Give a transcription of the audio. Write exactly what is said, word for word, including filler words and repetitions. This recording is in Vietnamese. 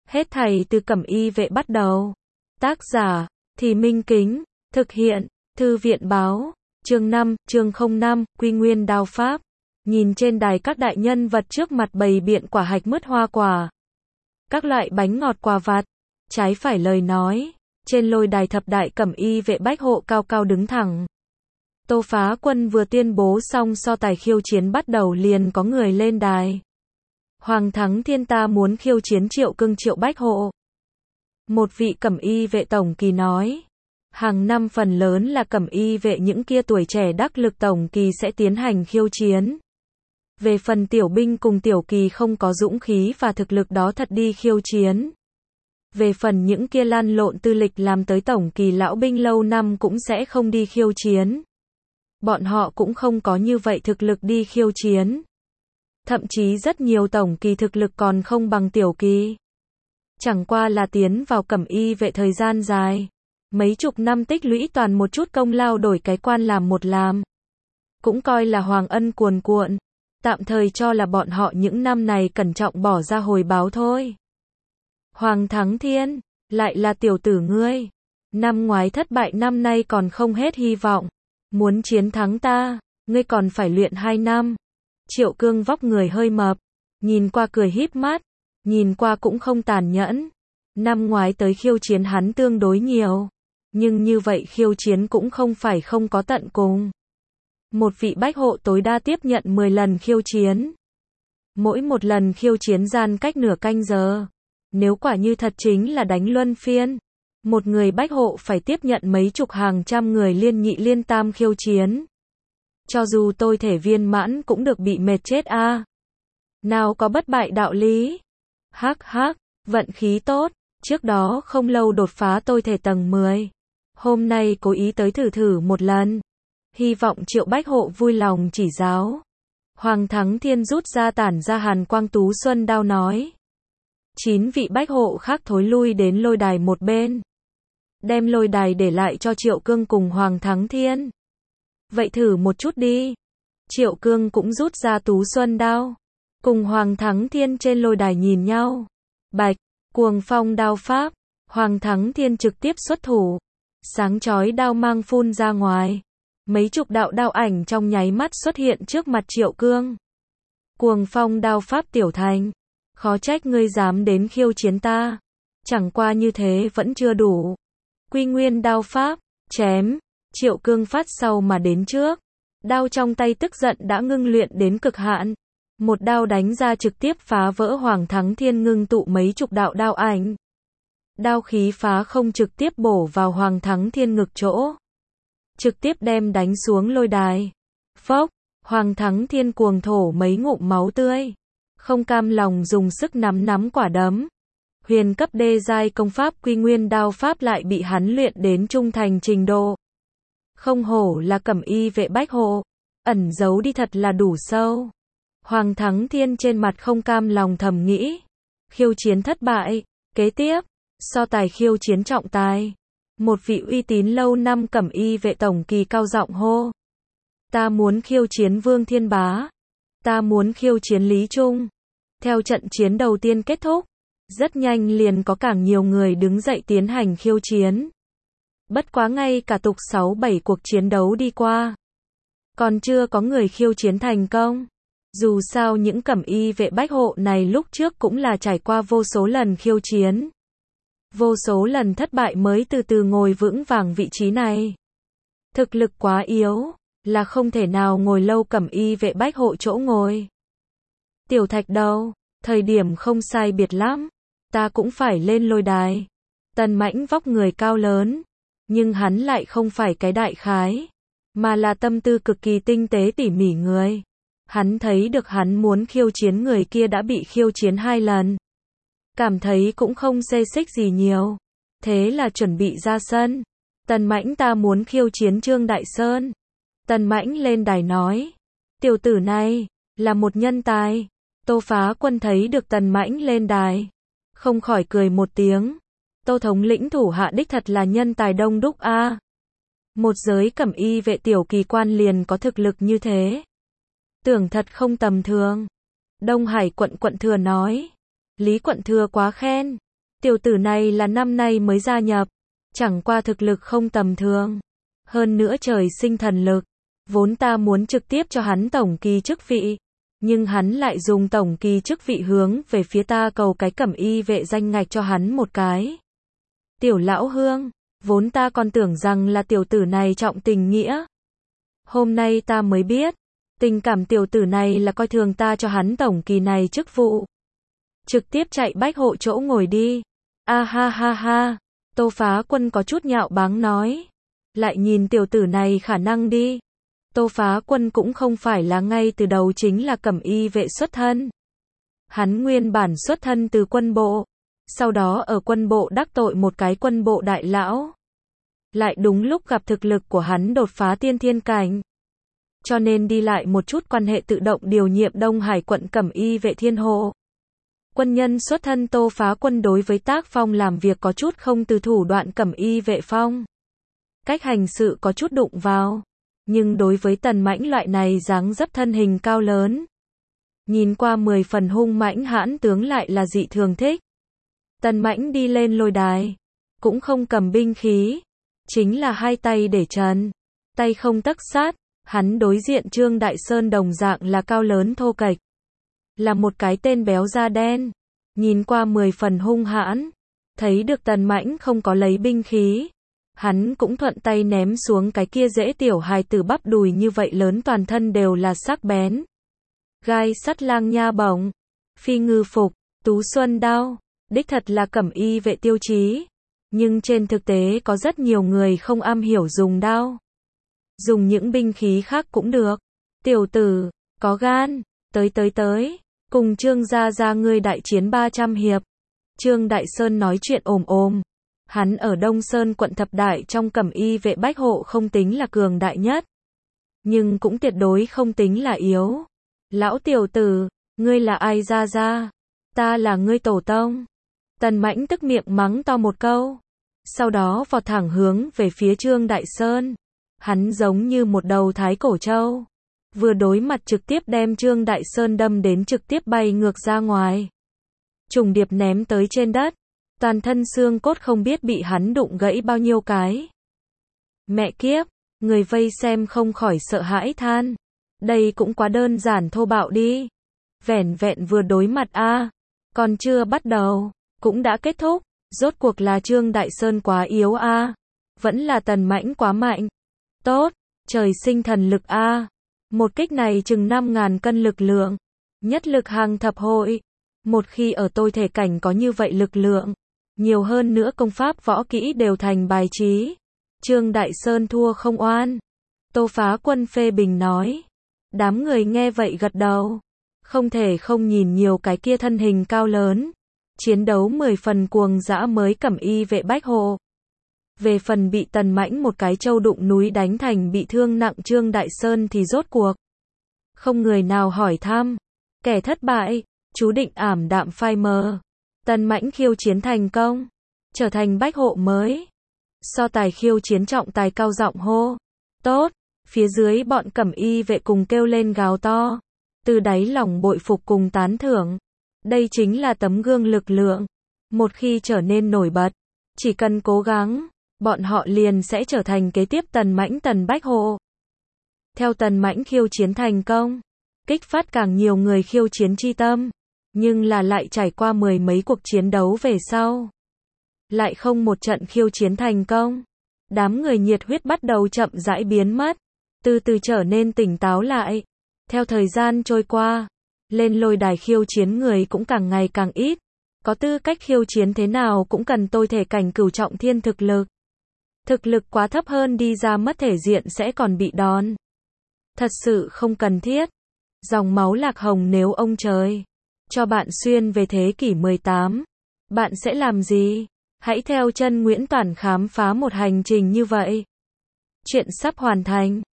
Hết thảy từ Cẩm Y vệ bắt đầu. Tác giả, Thì Minh Kính, thực hiện, Thư viện báo, chương năm, chương không năm, Quy Nguyên Đao Pháp. Nhìn trên đài các đại nhân vật trước mặt bày biện quả hạch mứt hoa quả, các loại bánh ngọt quà vặt, trái phải lời nói, trên lôi đài thập đại Cẩm Y vệ bách hộ cao cao đứng thẳng. Tô Phá Quân vừa tuyên bố xong so tài khiêu chiến bắt đầu liền có người lên đài. Hoàng Thắng Thiên ta muốn khiêu chiến Triệu Cưng Triệu Bách Hộ. Một vị Cẩm Y vệ tổng kỳ nói. Hàng năm phần lớn là Cẩm Y vệ những kia tuổi trẻ đắc lực tổng kỳ sẽ tiến hành khiêu chiến. Về phần tiểu binh cùng tiểu kỳ không có dũng khí và thực lực đó thật đi khiêu chiến. Về phần những kia lăn lộn tư lịch làm tới tổng kỳ lão binh lâu năm cũng sẽ không đi khiêu chiến. Bọn họ cũng không có như vậy thực lực đi khiêu chiến. Thậm chí rất nhiều tổng kỳ thực lực còn không bằng tiểu kỳ. Chẳng qua là tiến vào Cẩm Y vệ thời gian dài. Mấy chục năm tích lũy toàn một chút công lao đổi cái quan làm một làm. Cũng coi là hoàng ân cuồn cuộn. Tạm thời cho là bọn họ những năm này cẩn trọng bỏ ra hồi báo thôi. Hoàng Thắng Thiên, lại là tiểu tử ngươi. Năm ngoái thất bại năm nay còn không hết hy vọng. Muốn chiến thắng ta, ngươi còn phải luyện hai năm. Triệu Cương vóc người hơi mập, nhìn qua cười híp mắt, nhìn qua cũng không tàn nhẫn. Năm ngoái tới khiêu chiến hắn tương đối nhiều, nhưng như vậy khiêu chiến cũng không phải không có tận cùng. Một vị bách hộ tối đa tiếp nhận mười lần khiêu chiến. Mỗi một lần khiêu chiến gian cách nửa canh giờ. Nếu quả như thật chính là đánh luân phiên, một người bách hộ phải tiếp nhận mấy chục hàng trăm người liên nhị liên tam khiêu chiến. Cho dù tôi thể viên mãn cũng được bị mệt chết a. À. Nào có bất bại đạo lý. Hắc hắc, vận khí tốt, trước đó không lâu đột phá tôi thể tầng mười. Hôm nay cố ý tới thử thử một lần. Hy vọng Triệu Bách Hộ vui lòng chỉ giáo. Hoàng Thắng Thiên rút ra tản ra hàn quang tú xuân đao nói. Chín vị bách hộ khác thối lui đến lôi đài một bên. Đem lôi đài để lại cho Triệu Cương cùng Hoàng Thắng Thiên. Vậy thử một chút đi. Triệu Cương cũng rút ra tú xuân đao. Cùng Hoàng Thắng Thiên trên lôi đài nhìn nhau. Bạch, cuồng phong đao pháp. Hoàng Thắng Thiên trực tiếp xuất thủ. Sáng chói đao mang phun ra ngoài. Mấy chục đạo đao ảnh trong nháy mắt xuất hiện trước mặt Triệu Cương. Cuồng phong đao pháp tiểu thành. Khó trách ngươi dám đến khiêu chiến ta. Chẳng qua như thế vẫn chưa đủ. Quy Nguyên đao pháp, chém. Triệu Cương phát sau mà đến trước. Đao trong tay tức giận đã ngưng luyện đến cực hạn. Một đao đánh ra trực tiếp phá vỡ Hoàng Thắng Thiên ngưng tụ mấy chục đạo đao ảnh. Đao khí phá không trực tiếp bổ vào Hoàng Thắng Thiên ngực chỗ. Trực tiếp đem đánh xuống lôi đài. Phốc, Hoàng Thắng Thiên cuồng thổ mấy ngụm máu tươi. Không cam lòng dùng sức nắm nắm quả đấm. Huyền cấp đê giai công pháp Quy Nguyên đao pháp lại bị hắn luyện đến trung thành trình độ. Không hổ là Cẩm Y vệ bách hộ. Ẩn giấu đi thật là đủ sâu. Hoàng Thắng Thiên trên mặt không cam lòng thầm nghĩ. Khiêu chiến thất bại. Kế tiếp, so tài khiêu chiến trọng tài. Một vị uy tín lâu năm Cẩm Y vệ tổng kỳ cao giọng hô. Ta muốn khiêu chiến Vương Thiên Bá. Ta muốn khiêu chiến Lý Trung. Theo trận chiến đầu tiên kết thúc, rất nhanh liền có càng nhiều người đứng dậy tiến hành khiêu chiến. Bất quá ngay cả tục sáu bảy cuộc chiến đấu đi qua. Còn chưa có người khiêu chiến thành công. Dù sao những Cẩm Y vệ bách hộ này lúc trước cũng là trải qua vô số lần khiêu chiến. Vô số lần thất bại mới từ từ ngồi vững vàng vị trí này. Thực lực quá yếu, là không thể nào ngồi lâu Cẩm Y vệ bách hộ chỗ ngồi. Tiểu Thạch Đầu, thời điểm không sai biệt lắm. Ta cũng phải lên lôi đài. Tần Mãnh vóc người cao lớn. Nhưng hắn lại không phải cái đại khái. Mà là tâm tư cực kỳ tinh tế tỉ mỉ người. Hắn thấy được hắn muốn khiêu chiến người kia đã bị khiêu chiến hai lần. Cảm thấy cũng không xê xích gì nhiều. Thế là chuẩn bị ra sân. Tần Mãnh ta muốn khiêu chiến Trương Đại Sơn. Tần Mãnh lên đài nói. Tiểu tử này, là một nhân tài. Tô Phá Quân thấy được Tần Mãnh lên đài. Không khỏi cười một tiếng. Tô thống lĩnh thủ hạ đích thật là nhân tài đông đúc a. À. Một giới Cẩm Y vệ tiểu kỳ quan liền có thực lực như thế. Tưởng thật không tầm thường. Đông Hải quận quận thừa nói. Lý quận thừa quá khen. Tiểu tử này là năm nay mới gia nhập, chẳng qua thực lực không tầm thường. Hơn nữa trời sinh thần lực, vốn ta muốn trực tiếp cho hắn tổng kỳ chức vị, nhưng hắn lại dùng tổng kỳ chức vị hướng về phía ta cầu cái cẩm y vệ danh ngạch cho hắn một cái. Tiểu lão Hương, vốn ta còn tưởng rằng là tiểu tử này trọng tình nghĩa. Hôm nay ta mới biết, tình cảm tiểu tử này là coi thường ta cho hắn tổng kỳ này chức vụ. Trực tiếp chạy bách hộ chỗ ngồi đi. A ha ha ha, Tô Phá Quân có chút nhạo báng nói. Lại nhìn tiểu tử này khả năng đi. Tô Phá Quân cũng không phải là ngay từ đầu chính là cẩm y vệ xuất thân. Hắn nguyên bản xuất thân từ quân bộ, sau đó ở quân bộ đắc tội một cái quân bộ đại lão. Lại đúng lúc gặp thực lực của hắn đột phá tiên thiên cảnh. Cho nên đi lại một chút quan hệ tự động điều nhiệm Đông Hải quận cẩm y vệ thiên hộ. Quân nhân xuất thân Tô Phá Quân đối với tác phong làm việc có chút không từ thủ đoạn cẩm y vệ phong. Cách hành sự có chút đụng vào. Nhưng đối với Tần Mãnh loại này dáng dấp thân hình cao lớn, nhìn qua mười phần hung mãnh hãn tướng lại là dị thường thích. Tần Mãnh đi lên lôi đài, cũng không cầm binh khí, chính là hai tay để trần, tay không tấc sát, hắn đối diện Trương Đại Sơn đồng dạng là cao lớn thô kệch, là một cái tên béo da đen, nhìn qua mười phần hung hãn, thấy được Tần Mãnh không có lấy binh khí. Hắn cũng thuận tay ném xuống cái kia dễ tiểu hài tử bắp đùi như vậy lớn toàn thân đều là sắc bén. Gai sắt lang nha bổng, phi ngư phục, tú xuân đao, đích thật là cẩm y vệ tiêu chí. Nhưng trên thực tế có rất nhiều người không am hiểu dùng đao. Dùng những binh khí khác cũng được. Tiểu tử, có gan, tới tới tới, cùng Trương gia gia ngươi đại chiến ba trăm hiệp. Trương Đại Sơn nói chuyện ồm ồm. Hắn ở Đông Sơn quận thập đại trong cẩm y vệ bách hộ không tính là cường đại nhất. Nhưng cũng tuyệt đối không tính là yếu. Lão tiểu tử, ngươi là ai ra ra? Ta là ngươi tổ tông. Tần Mãnh tức miệng mắng to một câu. Sau đó vọt thẳng hướng về phía Trương Đại Sơn. Hắn giống như một đầu thái cổ trâu. Vừa đối mặt trực tiếp đem Trương Đại Sơn đâm đến trực tiếp bay ngược ra ngoài. Trùng điệp ném tới trên đất. Toàn thân xương cốt không biết bị hắn đụng gãy bao nhiêu cái. Mẹ kiếp, người vây xem không khỏi sợ hãi than. Đây cũng quá đơn giản thô bạo đi. Vẻn vẹn vừa đối mặt a, còn chưa bắt đầu, cũng đã kết thúc. Rốt cuộc là Trương Đại Sơn quá yếu a, vẫn là Tần Mãnh quá mạnh. Tốt, trời sinh thần lực a. Một kích này chừng năm ngàn cân lực lượng, nhất lực hàng thập hội. Một khi ở tôi thể cảnh có như vậy lực lượng, nhiều hơn nữa công pháp võ kỹ đều thành bài trí. Trương Đại Sơn thua không oan. Tô Phá Quân phê bình nói. Đám người nghe vậy gật đầu. Không thể không nhìn nhiều cái kia thân hình cao lớn. Chiến đấu mười phần cuồng dã mới cẩm y vệ bách hộ. Về phần bị Tần Mãnh một cái châu đụng núi đánh thành bị thương nặng Trương Đại Sơn thì rốt cuộc. Không người nào hỏi thăm. Kẻ thất bại, chú định ảm đạm phai mờ. Tần Mãnh khiêu chiến thành công, trở thành bách hộ mới. So tài khiêu chiến trọng tài cao giọng hô. Tốt, phía dưới bọn cẩm y vệ cùng kêu lên gào to. Từ đáy lòng bội phục cùng tán thưởng. Đây chính là tấm gương lực lượng. Một khi trở nên nổi bật, chỉ cần cố gắng, bọn họ liền sẽ trở thành kế tiếp Tần Mãnh Tần Bách Hộ. Theo Tần Mãnh khiêu chiến thành công, kích phát càng nhiều người khiêu chiến chi tâm. Nhưng là lại trải qua mười mấy cuộc chiến đấu về sau. Lại không một trận khiêu chiến thành công. Đám người nhiệt huyết bắt đầu chậm rãi biến mất. Từ từ trở nên tỉnh táo lại. Theo thời gian trôi qua, lên lôi đài khiêu chiến người cũng càng ngày càng ít. Có tư cách khiêu chiến thế nào cũng cần tôi thể cảnh cửu trọng thiên thực lực. Thực lực quá thấp hơn đi ra mất thể diện sẽ còn bị đòn. Thật sự không cần thiết. Dòng máu lạc hồng nếu ông trời cho bạn xuyên về thế kỷ mười tám, bạn sẽ làm gì? Hãy theo chân Nguyễn Toản khám phá một hành trình như vậy. Chuyện sắp hoàn thành.